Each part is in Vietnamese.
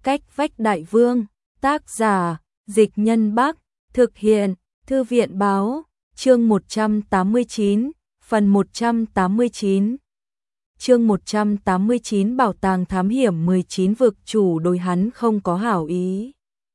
Cách vách đại vương, tác giả, Dịch Nhân Bắc, thực hiện, Thư viện báo, chương 189, phần 189. Chương 189 Bảo tàng thám hiểm 19 vực chủ đối hắn không có hảo ý.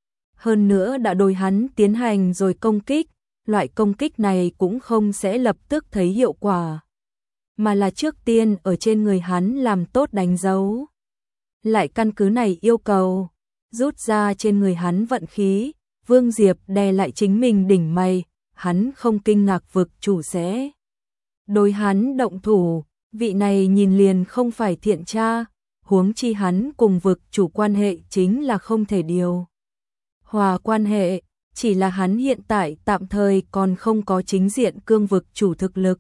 Hơn nữa đã đối hắn tiến hành rồi công kích, loại công kích này cũng không sẽ lập tức thấy hiệu quả, mà là trước tiên ở trên người hắn làm tốt đánh dấu. Lại căn cứ này yêu cầu, rút ra trên người hắn vận khí, Vương Diệp đè lại chính mình đỉnh mày, hắn không kinh ngạc vực chủ sẽ đối hắn động thủ, vị này nhìn liền không phải thiện tra, huống chi hắn cùng vực chủ quan hệ chính là không thể điều hòa quan hệ, chỉ là hắn hiện tại tạm thời còn không có chính diện cương vực chủ thực lực,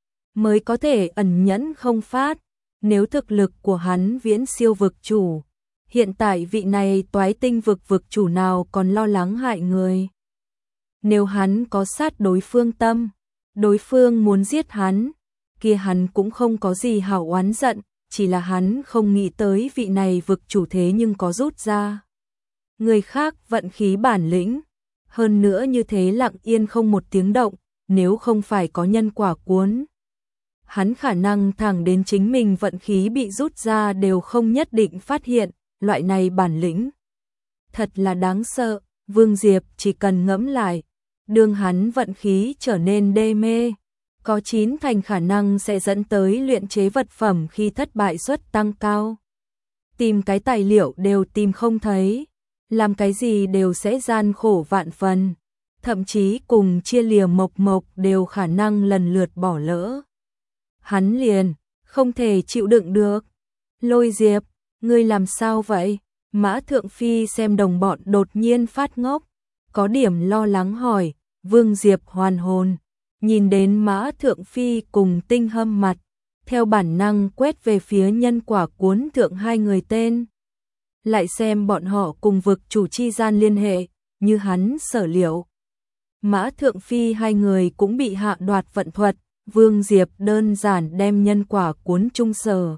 mới có thể ẩn nhẫn không phát. Nếu thực lực của hắn viễn siêu vực chủ, hiện tại vị này toái tinh vực chủ nào còn lo lắng hại người. Nếu hắn có sát đối phương tâm, đối phương muốn giết hắn, kia hắn cũng không có gì hảo oán giận, chỉ là hắn không nghĩ tới vị này vực chủ thế nhưng có rút ra người khác vận khí bản lĩnh, hơn nữa như thế lặng yên không một tiếng động, nếu không phải có nhân quả cuốn, hắn khả năng thẳng đến chính mình vận khí bị rút ra đều không nhất định phát hiện, loại này bản lĩnh thật là đáng sợ. Vương Diệp chỉ cần ngẫm lại, đương hắn vận khí trở nên đê mê, có 9 thành khả năng sẽ dẫn tới luyện chế vật phẩm khi thất bại suất tăng cao. Tìm cái tài liệu đều tìm không thấy, làm cái gì đều sẽ gian khổ vạn phần, thậm chí cùng chia lìa mộc đều khả năng lần lượt bỏ lỡ. Hắn liền không thể chịu đựng được. Lôi Diệp, ngươi làm sao vậy? Mã Thượng Phi xem đồng bọn đột nhiên phát ngốc, có điểm lo lắng hỏi. Vương Diệp hoàn hồn, nhìn đến Mã Thượng Phi cùng Tinh Hâm mặt, theo bản năng quét về phía nhân quả cuốn thượng hai người tên. Lại xem bọn họ cùng vực chủ chi gian liên hệ, như hắn sở liệu. Mã Thượng Phi hai người cũng bị hạ đoạt vận thuật, Vương Diệp đơn giản đem nhân quả cuốn chung sở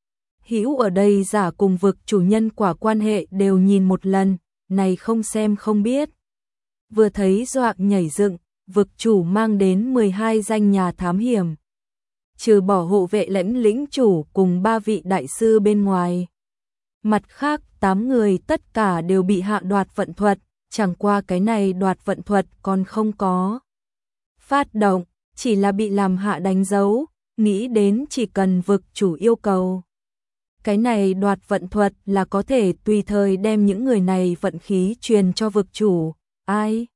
hữu ở đây giả cùng vực chủ nhân quả quan hệ đều nhìn một lần, này không xem không biết. Vừa thấy dọa nhảy dựng, vực chủ mang đến 12 danh nhà thám hiểm, trừ bỏ hộ vệ lãnh lĩnh chủ cùng 3 vị đại sư bên ngoài. Mặt khác 8 người tất cả đều bị hạ đoạt vận thuật, chẳng qua cái này đoạt vận thuật còn không có phát động, chỉ là bị làm hạ đánh dấu, nghĩ đến chỉ cần vực chủ yêu cầu. Cái này đoạt vận thuật là có thể tùy thời đem những người này vận khí truyền cho vực chủ. Ai?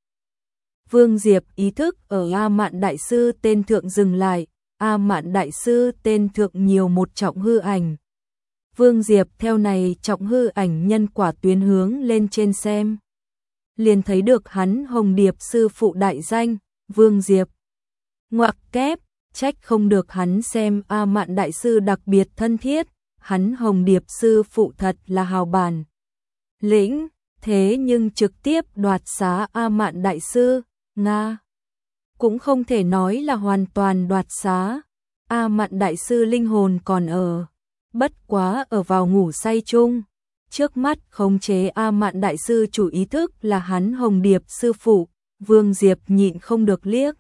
Vương Diệp ý thức ở A Mạn Đại Sư tên thượng dừng lại, A Mạn Đại Sư tên thượng nhiều một trọng hư ảnh. Vương Diệp theo này trọng hư ảnh nhân quả tuyến hướng lên trên xem. Liền thấy được hắn Hồng Điệp sư phụ đại danh, Vương Diệp. Ngoặc kép, trách không được hắn xem A Mạn Đại Sư đặc biệt thân thiết, hắn Hồng Điệp sư phụ thật là hào bản lĩnh, thế nhưng trực tiếp đoạt xá A Mạn Đại Sư, Nga. Cũng không thể nói là hoàn toàn đoạt xá, A Mạn Đại Sư linh hồn còn ở, bất quá ở vào ngủ say chung. Trước mắt khống chế A Mạn Đại Sư chủ ý thức là hắn Hồng Điệp sư phụ, Vương Diệp nhịn không được liếc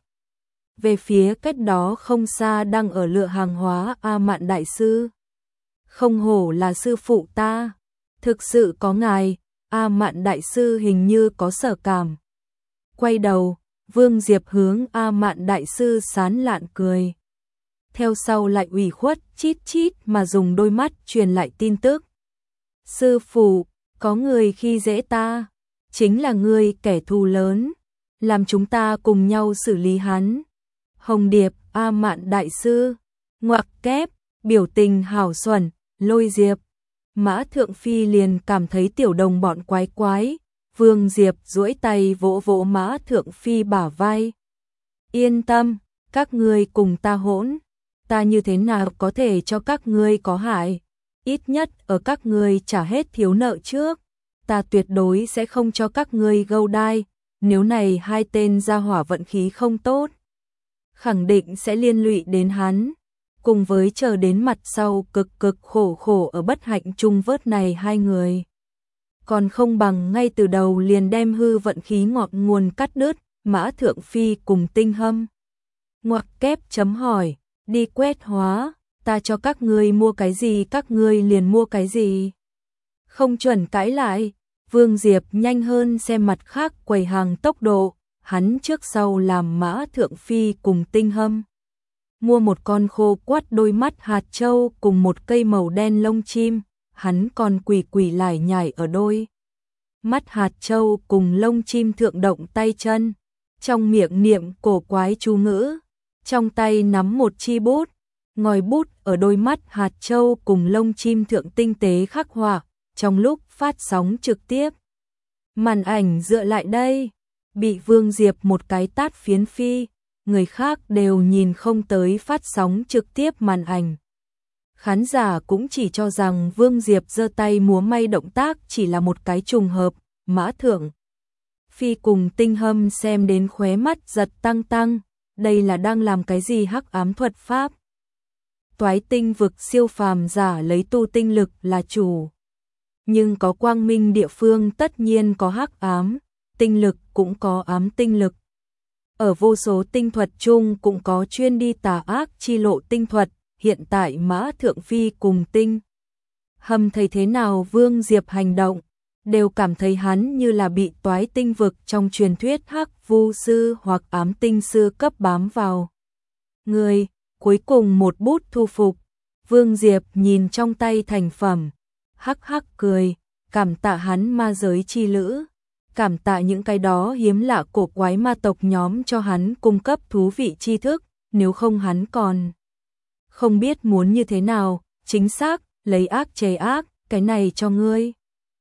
về phía cách đó không xa đang ở lựa hàng hóa A Mạn Đại Sư. Không hổ là sư phụ ta, thực sự có ngài. A Mạn Đại Sư hình như có sở cảm. Quay đầu, Vương Diệp hướng A Mạn Đại Sư sán lạn cười. Theo sau lại ủy khuất chít chít mà dùng đôi mắt truyền lại tin tức. Sư phụ, có người khi dễ ta, chính là người kẻ thù lớn, làm chúng ta cùng nhau xử lý hắn. Hồng Điệp, A Mạn Đại Sư, ngoặc kép, biểu tình hảo xuẩn, Lôi Diệp. Mã Thượng Phi liền cảm thấy tiểu đồng bọn quái quái, Vương Diệp duỗi tay vỗ vỗ Mã Thượng Phi bả vai. Yên tâm, các ngươi cùng ta hỗn, ta như thế nào có thể cho các ngươi có hại, ít nhất ở các ngươi trả hết thiếu nợ trước, ta tuyệt đối sẽ không cho các ngươi gâu đai, nếu này hai tên gia hỏa vận khí không tốt, khẳng định sẽ liên lụy đến hắn. Cùng với chờ đến mặt sau cực khổ ở bất hạnh chung vớt này hai người. còn không bằng ngay từ đầu liền đem hư vận khí ngọn nguồn cắt đứt. Mã Thượng Phi cùng Tinh Hâm ngoặc kép chấm hỏi, đi quét hóa, ta cho các ngươi mua cái gì các ngươi liền mua cái gì. Không chuẩn cãi lại, Vương Diệp nhanh hơn xem mặt khác quầy hàng tốc độ, hắn trước sau làm Mã Thượng Phi cùng Tinh Hâm mua một con khô quắt đôi mắt hạt châu cùng một cây màu đen lông chim, hắn còn quỳ quỳ lải nhải ở đôi mắt hạt châu cùng lông chim thượng động tay chân, trong miệng niệm cổ quái chú ngữ, trong tay nắm một chi bút, ngòi bút ở đôi mắt hạt châu cùng lông chim thượng tinh tế khắc họa, trong lúc phát sóng trực tiếp. Màn ảnh dựa lại đây, bị Vương Diệp một cái tát phiến phi, người khác đều nhìn không tới phát sóng trực tiếp màn ảnh. Khán giả cũng chỉ cho rằng Vương Diệp giơ tay múa may động tác chỉ là một cái trùng hợp, Mã Thượng Phi cùng Tinh Hâm xem đến khóe mắt giật tăng tăng, đây là đang làm cái gì hắc ám thuật pháp. Toái tinh vực siêu phàm giả lấy tu tinh lực là chủ. Nhưng có quang minh địa phương tất nhiên có hắc ám, tinh lực cũng có ám tinh lực. Ở vô số tinh thuật chung cũng có chuyên đi tà ác chi lộ tinh thuật, hiện tại Mã Thượng Phi cùng Tinh Hâm thấy thế nào Vương Diệp hành động, đều cảm thấy hắn như là bị toái tinh vực trong truyền thuyết hắc vu sư hoặc ám tinh sư cấp bám vào người. Cuối cùng một bút thu phục, Vương Diệp nhìn trong tay thành phẩm, hắc hắc cười, cảm tạ hắn ma giới chi lữ, cảm tạ những cái đó hiếm lạ cổ quái ma tộc nhóm cho hắn cung cấp thú vị tri thức, nếu không hắn còn không biết muốn như thế nào, chính xác, lấy ác chế ác, cái này cho ngươi.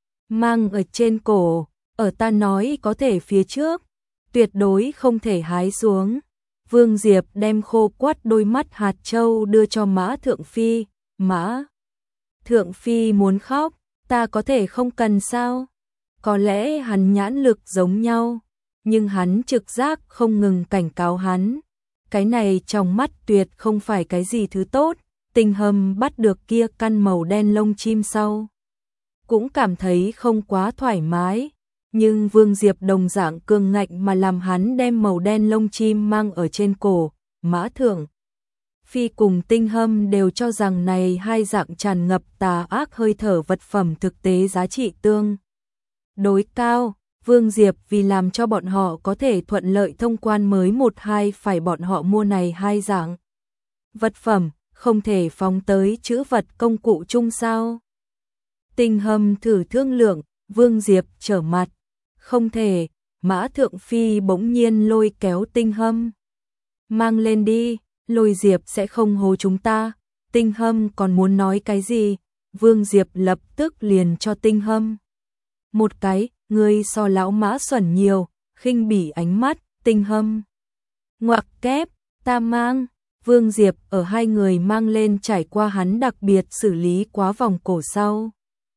Mang ở trên cổ, ở ta nói có thể phía trước, tuyệt đối không thể hái xuống. Vương Diệp đem khô quắt đôi mắt hạt châu đưa cho Mã Thượng Phi, Mã Thượng Phi muốn khóc, ta có thể không cần sao? Có lẽ hắn nhãn lực giống nhau, nhưng hắn trực giác không ngừng cảnh cáo hắn. Cái này trong mắt tuyệt không phải cái gì thứ tốt, Tinh Hâm bắt được kia căn màu đen lông chim sau. Cũng cảm thấy không quá thoải mái, nhưng Vương Diệp đồng dạng cường ngạnh mà làm hắn đem màu đen lông chim mang ở trên cổ. Mã Thượng Phi cùng Tinh Hâm đều cho rằng này hai dạng tràn ngập tà ác hơi thở vật phẩm thực tế giá trị tương đối cao. Vương Diệp vì làm cho bọn họ có thể thuận lợi thông quan mới 1-2 phải bọn họ mua này hai dạng vật phẩm, không thể phóng tới trữ vật công cụ chung sao. Tinh Hâm thử thương lượng, Vương Diệp trở mặt, không thể. Mã Thượng Phi bỗng nhiên lôi kéo Tinh Hâm, mang lên đi, Lôi Diệp sẽ không hố chúng ta. Tinh Hâm còn muốn nói cái gì, Vương Diệp lập tức liền cho Tinh Hâm một cái, ngươi so lão Mã xuẩn nhiều, khinh bỉ ánh mắt. Tinh Hâm ngoặc kép, ta mang. Vương Diệp ở hai người mang lên trải qua hắn đặc biệt xử lý quá vòng cổ sau.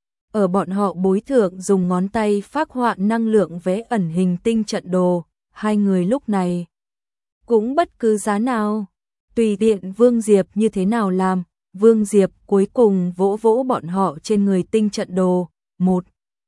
Ở bọn họ bối thượng dùng ngón tay phác họa năng lượng vẽ ẩn hình tinh trận đồ, hai người lúc này cũng bất cứ giá nào, tùy tiện Vương Diệp như thế nào làm. Vương Diệp cuối cùng vỗ vỗ bọn họ trên người tinh trận đồ, một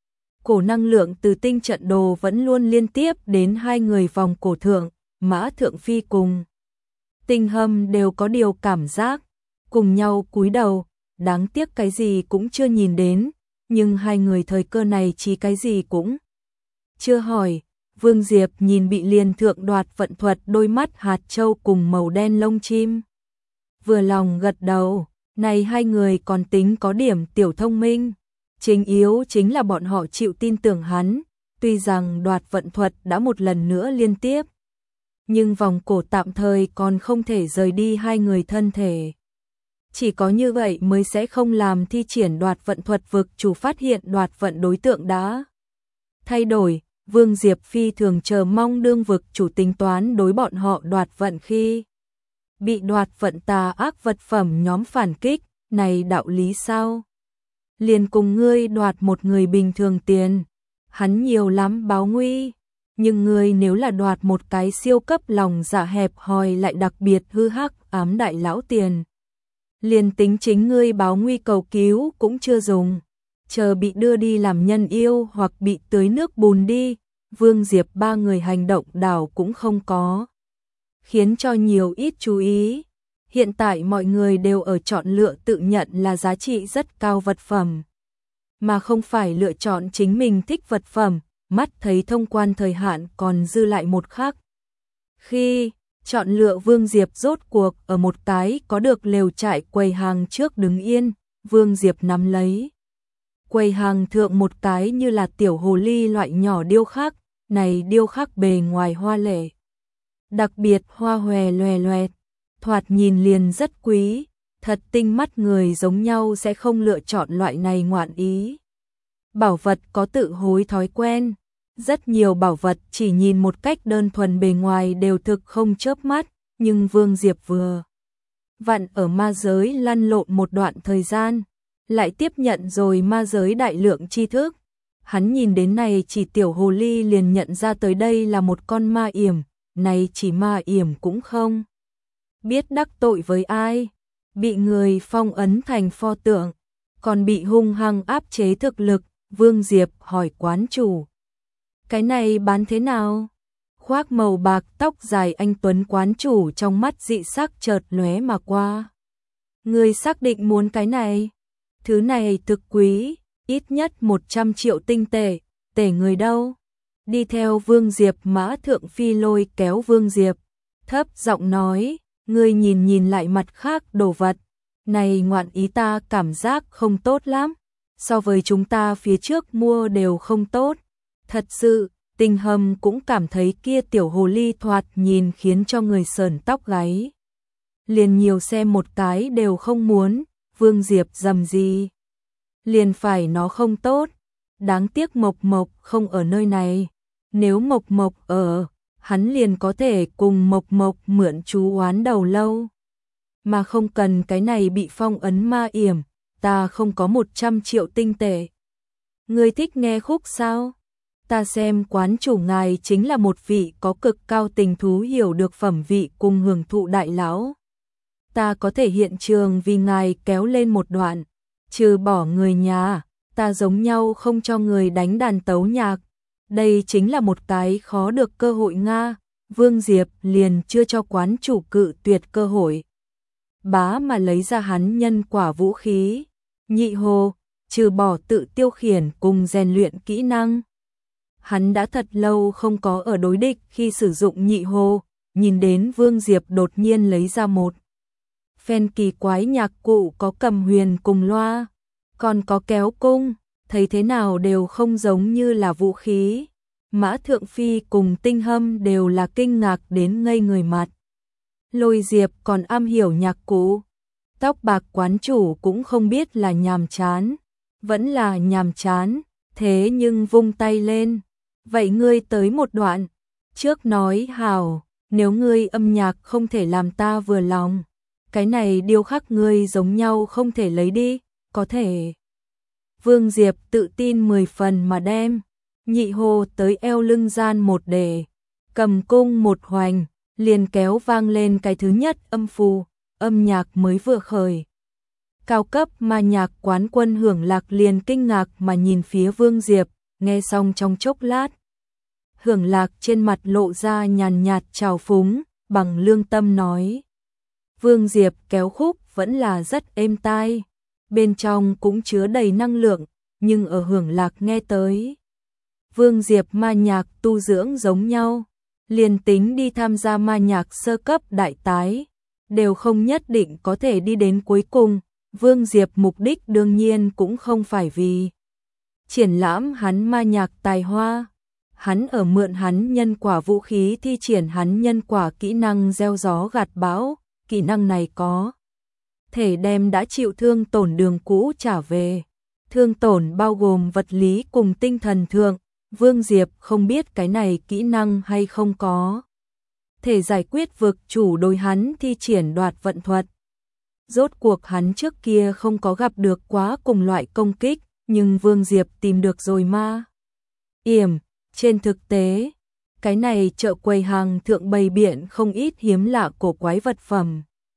cổ năng lượng từ tinh trận đồ vẫn luôn liên tiếp đến hai người vòng cổ thượng. Mã Thượng Phi cùng Tinh Hâm đều có điều cảm giác, cùng nhau cúi đầu, đáng tiếc cái gì cũng chưa nhìn đến, nhưng hai người thời cơ này chỉ cái gì cũng chưa hỏi. Vương Diệp nhìn bị liền thượng đoạt vận thuật đôi mắt hạt châu cùng màu đen lông chim, vừa lòng gật đầu, này hai người còn tính có điểm tiểu thông minh, chính yếu chính là bọn họ chịu tin tưởng hắn, tuy rằng đoạt vận thuật đã một lần nữa liên tiếp, nhưng vòng cổ tạm thời còn không thể rời đi hai người thân thể. Chỉ có như vậy mới sẽ không làm thi triển đoạt vận thuật vực chủ phát hiện đoạt vận đối tượng đã thay đổi. Vương Diệp phi thường chờ mong đương vực chủ tính toán đối bọn họ đoạt vận khi bị đoạt vận tà ác vật phẩm nhóm phản kích, này đạo lý sao? Liền cùng ngươi đoạt một người bình thường tiền, hắn nhiều lắm báo nguy, nhưng ngươi nếu là đoạt một cái siêu cấp lòng dạ hẹp hòi lại đặc biệt hư hắc ám đại lão tiền, liền tính chính ngươi báo nguy cầu cứu cũng chưa dùng. chờ bị đưa đi làm nhân yêu hoặc bị tưới nước bùn đi, Vương Diệp ba người hành động đảo cũng không có, khiến cho nhiều ít chú ý. Hiện tại mọi người đều ở chọn lựa tự nhận là giá trị rất cao vật phẩm, mà không phải lựa chọn chính mình thích vật phẩm, mắt thấy thông quan thời hạn còn dư lại một khắc. Khi chọn lựa Vương Diệp rốt cuộc ở một cái có được lều trại quầy hàng trước đứng yên, Vương Diệp nắm lấy. Quầy hàng thượng một cái như là tiểu hồ ly loại nhỏ điêu khắc, này điêu khắc bề ngoài hoa lệ, đặc biệt hoa hòe loè loẹt, thoạt nhìn liền rất quý, thật tinh mắt người giống nhau sẽ không lựa chọn loại này ngoạn ý. Bảo vật có tự hối thói quen, rất nhiều bảo vật chỉ nhìn một cách đơn thuần bề ngoài đều thực không chớp mắt, nhưng Vương Diệp vừa vặn ở ma giới lăn lộn một đoạn thời gian, lại tiếp nhận rồi ma giới đại lượng tri thức. Hắn nhìn đến này chỉ tiểu hồ ly liền nhận ra tới đây là một con ma yểm, này chỉ ma yểm cũng không biết đắc tội với ai, bị người phong ấn thành pho tượng, còn bị hung hăng áp chế thực lực. Vương Diệp hỏi quán chủ, cái này bán thế nào? Khoác màu bạc tóc dài anh tuấn quán chủ trong mắt dị sắc chợt lóe mà qua. Người xác định muốn cái này? Thứ này thực quý, ít nhất 100 triệu tinh tệ, tể người đâu? Đi theo Vương Diệp Mã Thượng Phi lôi kéo Vương Diệp, thấp giọng nói, ngươi nhìn lại mặt khác đồ vật, này ngoạn ý ta cảm giác không tốt lắm, so với chúng ta phía trước mua đều không tốt, thật sự. Tinh Hâm cũng cảm thấy kia tiểu hồ ly thoạt nhìn khiến cho người sởn tóc gáy. Liền nhiều xem một cái đều không muốn, Vương Diệp dầm gì. Liền phải nó không tốt, đáng tiếc Mộc Mộc không ở nơi này. Nếu Mộc Mộc ở, hắn liền có thể cùng Mộc Mộc mượn chú oán đầu lâu. Mà không cần cái này bị phong ấn ma yểm, ta không có 100 triệu tinh tệ. Ngươi thích nghe khúc sao? Ta xem quán chủ ngài chính là một vị có cực cao tình thú hiểu được phẩm vị cùng hưởng thụ đại lão. Ta có thể hiện trường vì ngài kéo lên một đoạn, trừ bỏ người nhà, ta giống nhau không cho người đánh đàn tấu nhạc. Đây chính là một cái khó được cơ hội Nga, Vương Diệp liền chưa cho quán chủ cự tuyệt cơ hội. Bá mà lấy ra hắn nhân quả vũ khí, nhị hồ, trừ bỏ tự tiêu khiển cùng rèn luyện kỹ năng. Hắn đã thật lâu không có ở đối địch khi sử dụng nhị hồ, nhìn đến Vương Diệp đột nhiên lấy ra một phen kỳ quái nhạc cụ có cầm huyền cùng loa, còn có kéo cung, thấy thế nào đều không giống như là vũ khí. Mã Thượng Phi cùng Tinh Hâm đều là kinh ngạc đến ngây người mặt. Lôi Diệp còn am hiểu nhạc cụ, tóc bạc quán chủ cũng không biết là nhàm chán, vẫn là nhàm chán, thế nhưng vung tay lên. Vậy ngươi tới một đoạn, trước nói hảo, nếu ngươi âm nhạc không thể làm ta vừa lòng, cái này điêu khắc ngươi giống nhau không thể lấy đi, có thể. Vương Diệp tự tin 10 phần mà đem, nhị hồ tới eo lưng gian một đề, cầm cung một hoành, liền kéo vang lên cái thứ nhất âm phù, âm nhạc mới vừa khởi. Cao cấp ma nhạc quán quân Hưởng Lạc liền kinh ngạc mà nhìn phía Vương Diệp, nghe xong trong chốc lát. Hưởng Lạc trên mặt lộ ra nhàn nhạt trào phúng, bằng lương tâm nói. Vương Diệp kéo khúc vẫn là rất êm tai, bên trong cũng chứa đầy năng lượng, nhưng ở Hưởng Lạc nghe tới. Vương Diệp ma nhạc tu dưỡng giống nhau, liền tính đi tham gia ma nhạc sơ cấp đại tái, đều không nhất định có thể đi đến cuối cùng. Vương Diệp mục đích đương nhiên cũng không phải vì triển lãm hắn ma nhạc tài hoa. Hắn ở mượn hắn nhân quả vũ khí thi triển hắn nhân quả kỹ năng gieo gió gặt bão, kỹ năng này có thể đem đã chịu thương tổn đường cũ trả về. Thương tổn bao gồm vật lý cùng tinh thần thượng, Vương Diệp không biết cái này kỹ năng hay không có thể giải quyết vực chủ đối hắn thi triển đoạt vận thuật. Rốt cuộc hắn trước kia không có gặp được quá cùng loại công kích, nhưng Vương Diệp tìm được rồi ma yểm. Trên thực tế, cái này chợ quầy hàng thượng bày biện không ít hiếm lạ cổ quái vật phẩm.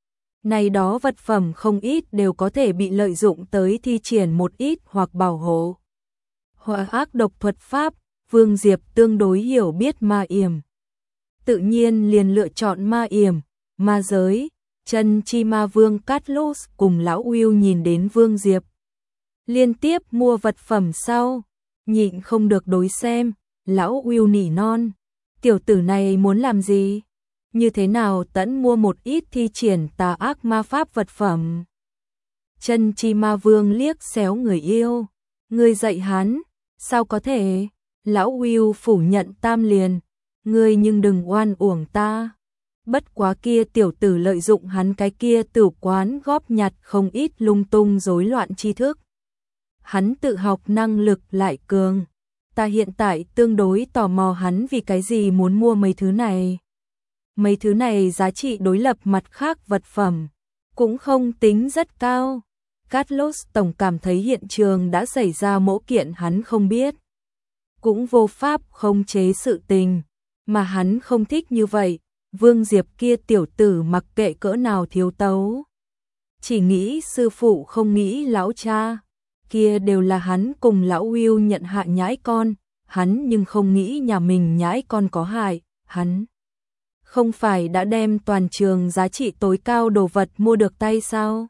Này đó vật phẩm không ít đều có thể bị lợi dụng tới thi triển một ít hoặc bảo hộ hoặc ác độc thuật pháp, Vương Diệp tương đối hiểu biết ma yểm. Tự nhiên liền lựa chọn ma yểm, ma giới. Chân chi ma vương Carlos cùng lão Will nhìn đến Vương Diệp liên tiếp mua vật phẩm sau, nhịn không được đối xem, lão Will nỉ non, tiểu tử này muốn làm gì? Như thế nào tẫn mua một ít thi triển tà ác ma pháp vật phẩm? Chân chi ma vương liếc xéo người yêu, ngươi dạy hắn, sao có thể? Lão Will phủ nhận tam liền, ngươi nhưng đừng oan uổng ta. Bất quá kia tiểu tử lợi dụng hắn cái kia tử quán góp nhặt không ít lung tung rối loạn tri thức. Hắn tự học năng lực lại cường. Ta hiện tại tương đối tò mò hắn vì cái gì muốn mua mấy thứ này. Mấy thứ này giá trị đối lập mặt khác vật phẩm, cũng không tính rất cao. Carlos tổng cảm thấy hiện trường đã xảy ra mẫu kiện hắn không biết. Cũng vô pháp không chế sự tình, mà hắn không thích như vậy. Vương Diệp kia tiểu tử mặc kệ cỡ nào thiếu tấu. Chỉ nghĩ sư phụ không nghĩ lão cha. Kia đều là hắn cùng lão Will nhận hạ nhãi con. Hắn nhưng không nghĩ nhà mình nhãi con có hại. Hắn không phải đã đem toàn trường giá trị tối cao đồ vật mua được tay sao?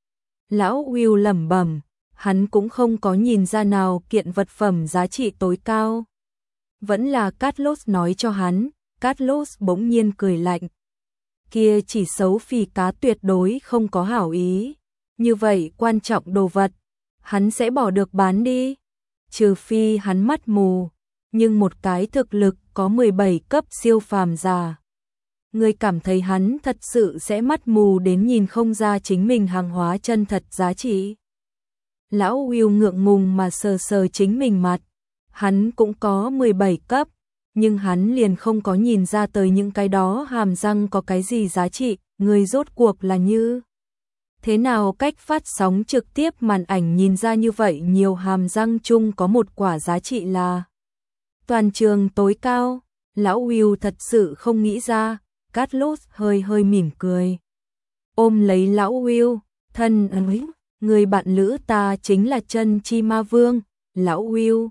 Lão Will lẩm bẩm, hắn cũng không có nhìn ra nào kiện vật phẩm giá trị tối cao. Vẫn là Carlos nói cho hắn. Carlos bỗng nhiên cười lạnh. Kia chỉ xấu phì cá tuyệt đối không có hảo ý. Như vậy quan trọng đồ vật, hắn sẽ bỏ được bán đi. Trừ phi hắn mắt mù, nhưng một cái thực lực có 17 cấp siêu phàm giả. Người cảm thấy hắn thật sự sẽ mắt mù đến nhìn không ra chính mình hàng hóa chân thật giá trị. Lão Will ngượng ngùng mà sờ sờ chính mình mặt. Hắn cũng có 17 cấp. Nhưng hắn liền không có nhìn ra tới những cái đó hàm răng có cái gì giá trị, người rốt cuộc là như. Thế nào cách phát sóng trực tiếp màn ảnh nhìn ra như vậy nhiều hàm răng chung có một quả giá trị là toàn trường tối cao, lão Will thật sự không nghĩ ra, Carlos hơi mỉm cười. Ôm lấy lão Will, thân ơi, người bạn lữ ta chính là chân chi ma vương, lão Will.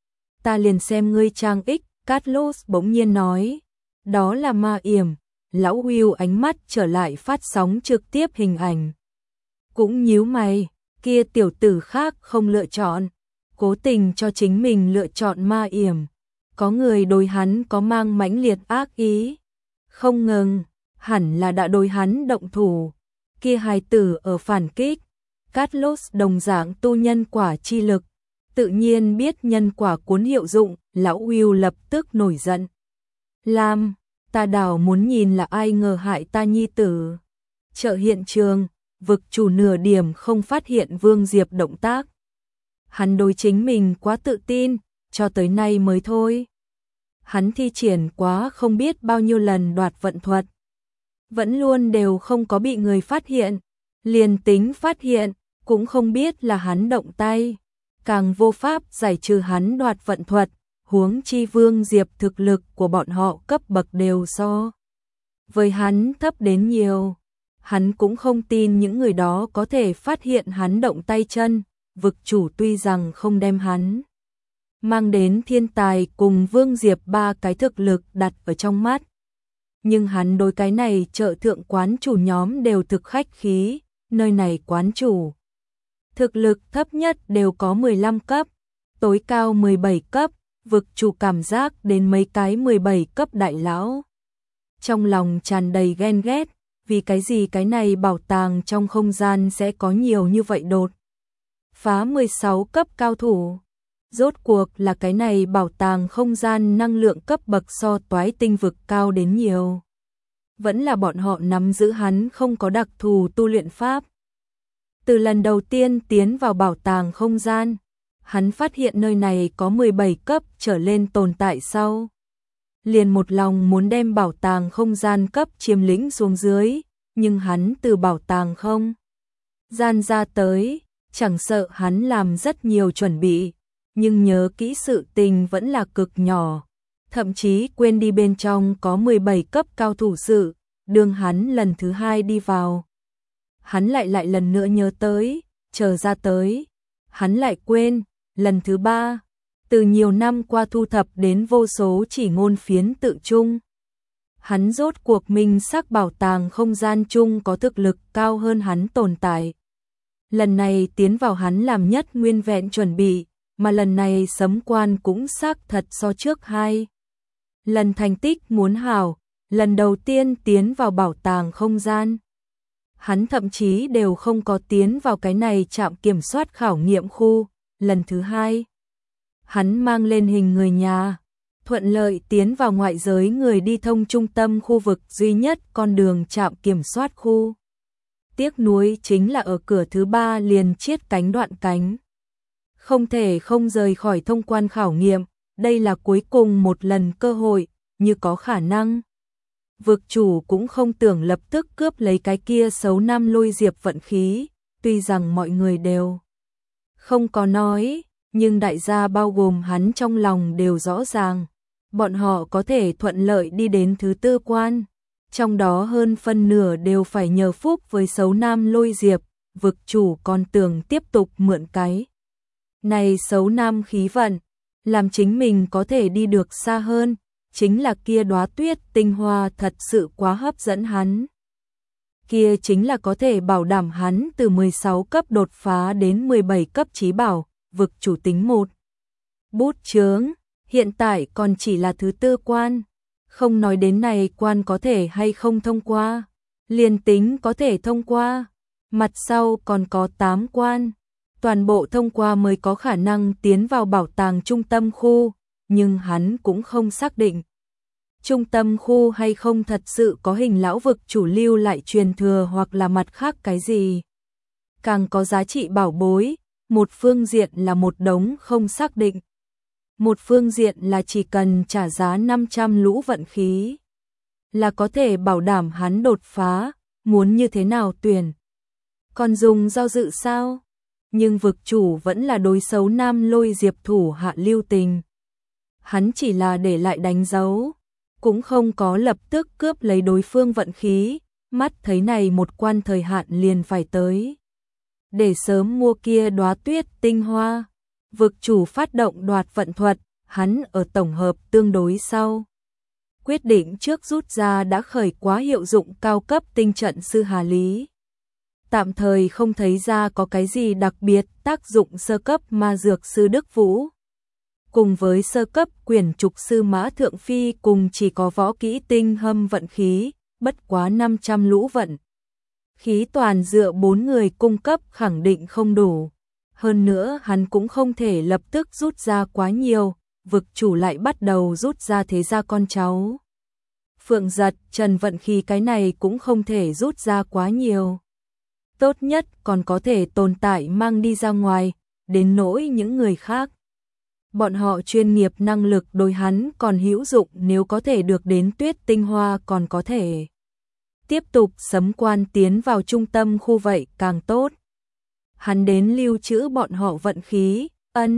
Ta liền xem ngươi trang ích. Carlos bỗng nhiên nói, đó là ma yểm. Lão Will ánh mắt trở lại phát sóng trực tiếp hình ảnh. Cũng nhíu mày, kia tiểu tử khác không lựa chọn, cố tình cho chính mình lựa chọn ma yểm. Có người đối hắn có mang mãnh liệt ác ý. Không ngừng, hẳn là đã đối hắn động thủ. Kia hài tử ở phản kích. Carlos đồng dạng tu nhân quả chi lực. Tự nhiên biết nhân quả cuốn hiệu dụng, lão Will lập tức nổi giận. Lam, ta đảo muốn nhìn là ai ngờ hại ta nhi tử. Chợ hiện trường, vực chủ nửa điểm không phát hiện Vương Diệp động tác. Hắn đối chính mình quá tự tin, cho tới nay mới thôi. Hắn thi triển quá không biết bao nhiêu lần đoạt vận thuật. Vẫn luôn đều không có bị người phát hiện. Liền tính phát hiện, cũng không biết là hắn động tay. Càng vô pháp giải trừ hắn đoạt vận thuật, huống chi Vương Diệp thực lực của bọn họ cấp bậc đều so với hắn thấp đến nhiều. Hắn cũng không tin những người đó có thể phát hiện hắn động tay chân, vực chủ tuy rằng không đem hắn mang đến thiên tài cùng Vương Diệp ba cái thực lực đặt ở trong mắt. Nhưng hắn đối cái này chợ thượng quán chủ nhóm đều thực khách khí, nơi này quán chủ thực lực thấp nhất đều có 15 cấp, tối cao 17 cấp, vực chủ cảm giác đến mấy cái 17 cấp đại lão. Trong lòng tràn đầy ghen ghét, vì cái gì cái này bảo tàng trong không gian sẽ có nhiều như vậy đột phá 16 cấp cao thủ. Rốt cuộc là cái này bảo tàng không gian năng lượng cấp bậc so toái tinh vực cao đến nhiều. Vẫn là bọn họ nắm giữ hắn không có đặc thù tu luyện pháp. Từ lần đầu tiên tiến vào bảo tàng không gian, hắn phát hiện nơi này có 17 cấp trở lên tồn tại sau. Liền một lòng muốn đem bảo tàng không gian cấp chiếm lĩnh xuống dưới, nhưng hắn từ bảo tàng không gian ra tới, chẳng sợ hắn làm rất nhiều chuẩn bị, nhưng nhớ kỹ sự tình vẫn là cực nhỏ. Thậm chí quên đi bên trong có 17 cấp cao thủ sự, đương hắn lần thứ hai đi vào. hắn lại lần nữa nhớ tới, chờ ra tới, hắn lại quên, lần thứ 3, từ nhiều năm qua thu thập đến vô số chỉ ngôn phiến tự chung. Hắn rốt cuộc minh xác bảo tàng không gian chung có thực lực cao hơn hắn tồn tại. Lần này tiến vào hắn làm nhất nguyên vẹn chuẩn bị, mà lần này sấm quan cũng xác thật so trước 2. Lần thành tích muốn hảo, lần đầu tiên tiến vào bảo tàng không gian. Hắn thậm chí đều không có tiến vào cái này trạm kiểm soát khảo nghiệm khu, lần thứ 2. Hắn mang lên hình người nhà, thuận lợi tiến vào ngoại giới người đi thông trung tâm khu vực duy nhất con đường trạm kiểm soát khu. Tiếc nuối chính là ở cửa thứ 3 liền chiết cánh đoạn cánh. Không thể không rời khỏi thông quan khảo nghiệm, đây là cuối cùng một lần cơ hội, như có khả năng. Vực chủ cũng không tưởng lập tức cướp lấy cái kia xấu năm lôi diệp vận khí, tuy rằng mọi người đều không có nói, nhưng đại gia bao gồm hắn trong lòng đều rõ ràng, bọn họ có thể thuận lợi đi đến thứ 4 quan, trong đó hơn phân nửa đều phải nhờ phúc với xấu nam lôi diệp, vực chủ còn tưởng tiếp tục mượn cái này xấu nam khí vận, làm chính mình có thể đi được xa hơn, chính là kia đóa tuyết tinh hoa thật sự quá hấp dẫn hắn. Kia chính là có thể bảo đảm hắn từ 16 cấp đột phá đến 17 cấp chí bảo, vực chủ tính một bút chướng, hiện tại còn chỉ là thứ 4 quan, không nói đến này quan có thể hay không thông qua, liền tính có thể thông qua, mặt sau còn có 8 quan, toàn bộ thông qua mới có khả năng tiến vào bảo tàng trung tâm khu, nhưng hắn cũng không xác định. Trung tâm khu hay không thật sự có hình lão vực chủ lưu lại truyền thừa hoặc là mặt khác cái gì. Càng có giá trị bảo bối, một phương diện là một đống không xác định. Một phương diện là chỉ cần trả giá 500 lũ vận khí, là có thể bảo đảm hắn đột phá, muốn như thế nào tuyển. Còn dùng do dự sao? Nhưng vực chủ vẫn là đối xấu nam lôi diệp thủ hạ lưu tình. Hắn chỉ là để lại đánh dấu, cũng không có lập tức cướp lấy đối phương vận khí, mắt thấy này một quan thời hạn liền phải tới. Để sớm mua kia đóa tuyết tinh hoa, vực chủ phát động đoạt vận thuật, hắn ở tổng hợp tương đối sau. Quyết định trước rút ra đã khởi quá hiệu dụng cao cấp tinh trận sư Hà Lý. Tạm thời không thấy ra có cái gì đặc biệt tác dụng sơ cấp ma dược sư Đức Vũ. Cùng với sơ cấp quyền trục sư Mã Thượng Phi cùng chỉ có võ kỹ tinh hâm vận khí, bất quá 500 lũ vận. Khí toàn dựa 4 người cung cấp khẳng định không đủ. Hơn nữa hắn cũng không thể lập tức rút ra quá nhiều, vực chủ lại bắt đầu rút ra thế gia con cháu. Phượng Giật, Trần vận khí cái này cũng không thể rút ra quá nhiều. Tốt nhất còn có thể tồn tại mang đi ra ngoài, đến nỗi những người khác. Bọn họ chuyên nghiệp năng lực đối hắn còn hữu dụng, nếu có thể được đến tuyết tinh hoa còn có thể tiếp tục sấm quan tiến vào trung tâm khu vậy càng tốt. Hắn đến lưu trữ bọn họ vận khí,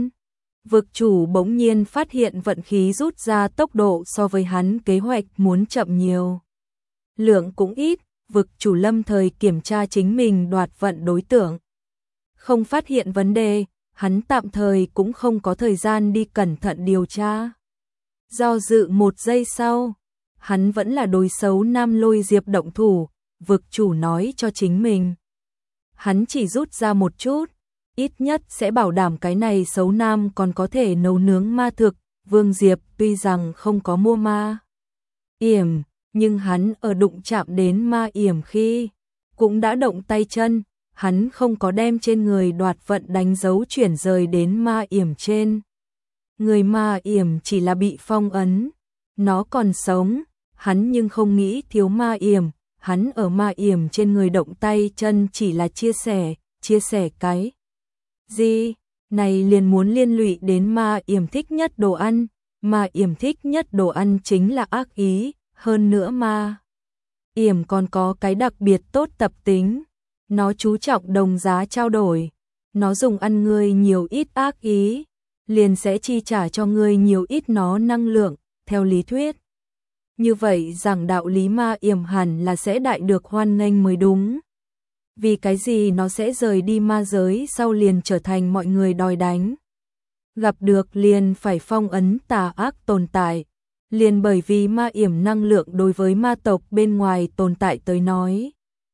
vực chủ bỗng nhiên phát hiện vận khí rút ra tốc độ so với hắn kế hoạch muốn chậm nhiều. Lượng cũng ít, vực chủ lâm thời kiểm tra chính mình đoạt vận đối tượng. Không phát hiện vấn đề, hắn tạm thời cũng không có thời gian đi cẩn thận điều tra. Do dự một giây sau, hắn vẫn là đối xấu nam lôi diệp động thủ, vực chủ nói cho chính mình. Hắn chỉ rút ra một chút, ít nhất sẽ bảo đảm cái này xấu nam còn có thể nấu nướng ma thực. Vương Diệp tuy rằng không có mua ma yểm, nhưng hắn ở đụng chạm đến ma yểm khi cũng đã động tay chân, hắn không có đem trên người đoạt vận đánh dấu chuyển rời đến ma yểm trên. Người ma yểm chỉ là bị phong ấn, nó còn sống, hắn nhưng không nghĩ thiếu ma yểm, hắn ở ma yểm trên người động tay chân chỉ là chia sẻ cái gì, này liền muốn liên lụy đến ma yểm thích nhất đồ ăn, ma yểm thích nhất đồ ăn chính là ác ý, hơn nữa ma yểm còn có cái đặc biệt tốt tập tính, nó chú trọng đồng giá trao đổi, nó dùng ăn ngươi nhiều ít ác ý, liền sẽ chi trả cho ngươi nhiều ít nó năng lượng, theo lý thuyết. Như vậy rằng đạo lý ma yểm hẳn là sẽ đại được hoan nghênh mới đúng. vì cái gì nó sẽ rời đi ma giới sau liền trở thành mọi người đòi đánh. Gặp được liền phải phong ấn tà ác tồn tại, liền bởi vì ma yểm năng lượng đối với ma tộc bên ngoài tồn tại tới nói.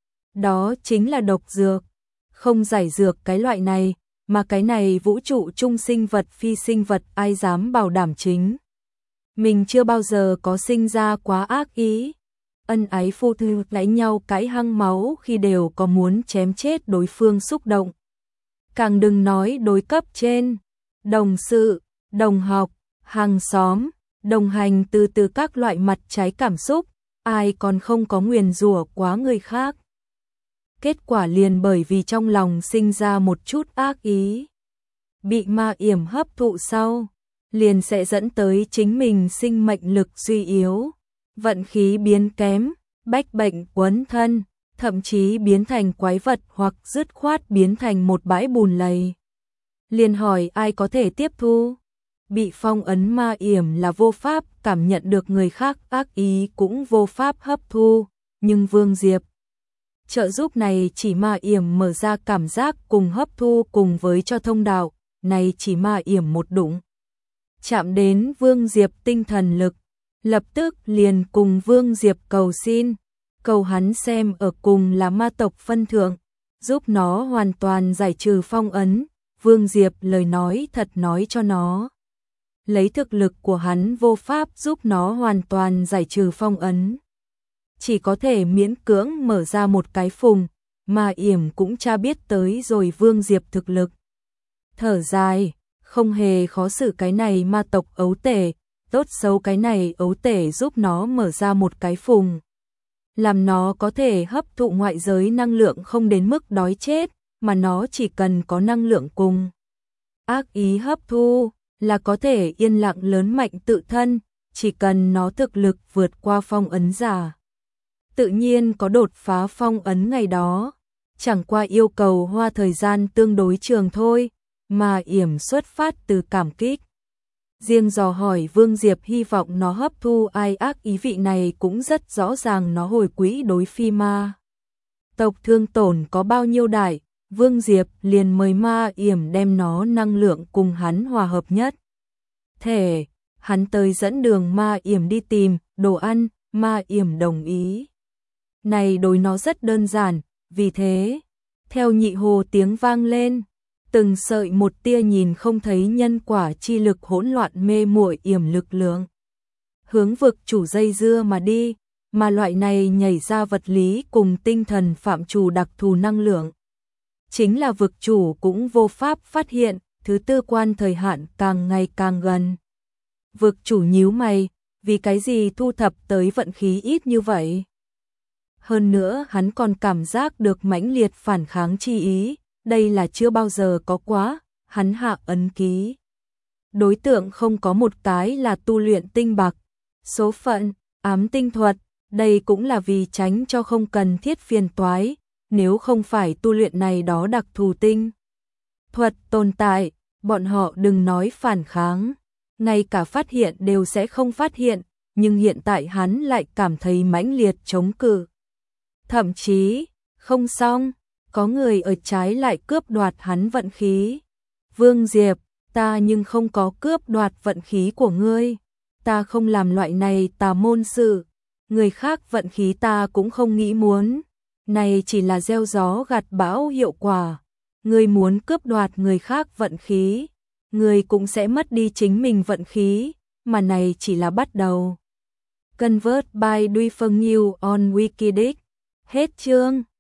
Đó chính là độc dược, không giải dược cái loại này, mà cái này vũ trụ chung sinh vật phi sinh vật ai dám bảo đảm chính. Mình chưa bao giờ có sinh ra quá ác ý. Ân ái phu thê đánh nhau cãi hăng máu khi đều có muốn chém chết đối phương xúc động. Càng đừng nói đối cấp trên, đồng sự, đồng học, hàng xóm, đồng hành từ các loại mặt trái cảm xúc, ai còn không có nguyền rủa quá người khác. Kết quả liền bởi vì trong lòng sinh ra một chút ác ý, bị ma yểm hấp thụ sau, liền sẽ dẫn tới chính mình sinh mệnh lực suy yếu, vận khí biến kém, bách bệnh quấn thân, thậm chí biến thành quái vật hoặc dứt khoát biến thành một bãi bùn lầy. Liền hỏi ai có thể tiếp thu? Bị phong ấn ma yểm là vô pháp cảm nhận được người khác ác ý cũng vô pháp hấp thu, nhưng Vương Diệp trợ giúp này chỉ ma yểm mở ra cảm giác cùng hấp thu cùng với cho thông đạo, này chỉ ma yểm một đụng. Chạm đến Vương Diệp tinh thần lực, lập tức liền cùng Vương Diệp cầu xin, cầu hắn xem ở cùng là ma tộc phân thượng, giúp nó hoàn toàn giải trừ phong ấn. Vương Diệp lời nói thật nói cho nó. Lấy thực lực của hắn vô pháp giúp nó hoàn toàn giải trừ phong ấn. Chỉ có thể miễn cưỡng mở ra một cái phùng, mà yểm cũng cha biết tới rồi Vương Diệp thực lực. Thở dài, không hề khó xử cái này ma tộc ấu tể, tốt xấu cái này ấu tể giúp nó mở ra một cái phùng. Làm nó có thể hấp thụ ngoại giới năng lượng không đến mức đói chết, mà nó chỉ cần có năng lượng cùng ác ý hấp thu là có thể yên lặng lớn mạnh tự thân, chỉ cần nó thực lực vượt qua phong ấn giả. Tự nhiên có đột phá phong ấn ngày đó, chẳng qua yêu cầu hoa thời gian tương đối trường thôi, mà yểm xuất phát từ cảm kích. Riêng dò hỏi Vương Diệp hy vọng nó hấp thu ai ác ý vị này cũng rất rõ ràng nó hồi quỹ đối phi ma tộc thương tổn có bao nhiêu đại, Vương Diệp liền mời ma yểm đem nó năng lượng cùng hắn hòa hợp nhất. Thể, hắn tới dẫn đường ma yểm đi tìm đồ ăn, ma yểm đồng ý. Này đối nó rất đơn giản, vì thế, theo nhị hồ tiếng vang lên, từng sợi một tia nhìn không thấy nhân quả chi lực hỗn loạn mê muội yểm lực lượng. Hướng vực chủ dây dưa mà đi, mà loại này nhảy ra vật lý cùng tinh thần phạm chủ đặc thù năng lượng. Chính là vực chủ cũng vô pháp phát hiện, thứ tư quan thời hạn càng ngày càng gần. Vực chủ nhíu mày, vì cái gì thu thập tới vận khí ít như vậy? Hơn nữa hắn còn cảm giác được mãnh liệt phản kháng chi ý, đây là chưa bao giờ có quá, hắn hạ ấn ký. Đối tượng không có một cái là tu luyện tinh bạc, số phận, ám tinh thuật, đây cũng là vì tránh cho không cần thiết phiền toái, nếu không phải tu luyện này đó đặc thù tinh thuật tồn tại, bọn họ đừng nói phản kháng, ngay cả phát hiện đều sẽ không phát hiện, nhưng hiện tại hắn lại cảm thấy mãnh liệt chống cự. Thậm chí, không xong, có người ở trái lại cướp đoạt hắn vận khí. Vương Diệp, ta nhưng không có cướp đoạt vận khí của ngươi, ta không làm loại này tà môn sự, người khác vận khí ta cũng không nghĩ muốn, này chỉ là gieo gió gặt bão hiệu quả. Ngươi muốn cướp đoạt người khác vận khí, ngươi cũng sẽ mất đi chính mình vận khí, mà này chỉ là bắt đầu. Convert by Duy Phân New on Wikidic. Hết chương.